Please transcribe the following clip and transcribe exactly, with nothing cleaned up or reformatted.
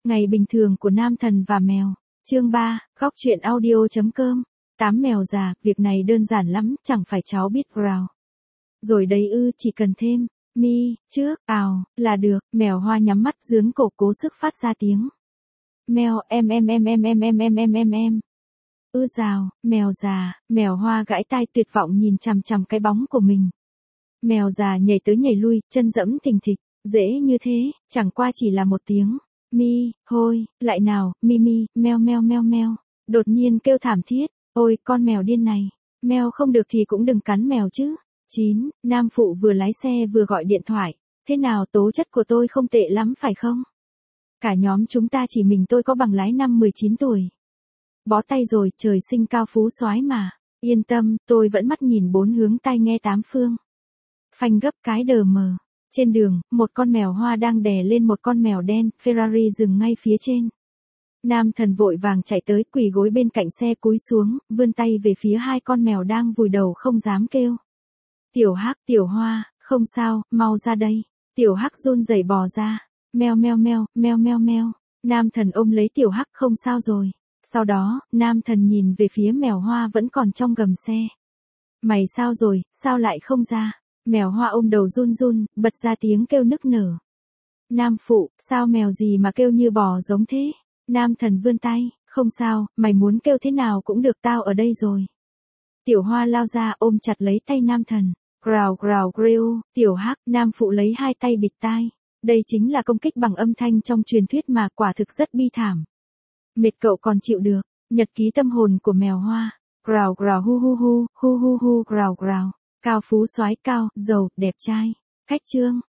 Ngày bình thường của nam thần và mèo. Chương ba, góc truyện audio.com. Tám mèo già, việc này đơn giản lắm, chẳng phải cháu biết growl. Rồi đấy ư, chỉ cần thêm, mi, trước, ào, là được. Mèo Hoa nhắm mắt dướn cổ cố sức phát ra tiếng. Mèo, em em em em em em em em em em. Ư rào, mèo già, mèo Hoa gãi tai tuyệt vọng nhìn chằm chằm cái bóng của mình. Mèo già nhảy tới nhảy lui, chân dẫm thình thịch, dễ như thế, chẳng qua chỉ là một tiếng. Mi, hôi, lại nào, mi mi, meo meo meo meo. Đột nhiên kêu thảm thiết, ôi con mèo điên này, meo không được thì cũng đừng cắn mèo chứ. chín. Nam phụ vừa lái xe vừa gọi điện thoại, thế nào tố chất của tôi không tệ lắm phải không? Cả nhóm chúng ta chỉ mình tôi có bằng lái năm mười chín tuổi. Bó tay rồi, trời sinh cao phú soái mà. Yên tâm, tôi vẫn mắt nhìn bốn hướng tai nghe tám phương. Phanh gấp cái đờ mờ. Trên đường, một con mèo Hoa đang đè lên một con mèo đen, Ferrari dừng ngay phía trên. Nam thần vội vàng chạy tới, quỳ gối bên cạnh xe cúi xuống, vươn tay về phía hai con mèo đang vùi đầu không dám kêu. Tiểu Hắc, Tiểu Hoa, không sao, mau ra đây. Tiểu Hắc run rẩy bò ra. Meo meo meo, meo meo meo. Nam thần ôm lấy Tiểu Hắc, không sao rồi. Sau đó, nam thần nhìn về phía mèo Hoa vẫn còn trong gầm xe. Mày sao rồi, sao lại không ra? Mèo Hoa ôm đầu run run, bật ra tiếng kêu nức nở. Nam phụ, sao mèo gì mà kêu như bò giống thế? Nam thần vươn tay, không sao, mày muốn kêu thế nào cũng được, tao ở đây rồi. Tiểu Hoa lao ra ôm chặt lấy tay nam thần. Growl growl grill, Tiểu Hắc, nam phụ lấy hai tay bịt tai. Đây chính là công kích bằng âm thanh trong truyền thuyết mà, quả thực rất bi thảm. Mệt cậu còn chịu được. Nhật ký tâm hồn của mèo Hoa. Growl growl hu hu hu, hu hu hu growl growl. Cao phú soái cao, giàu, đẹp trai. Khách chương.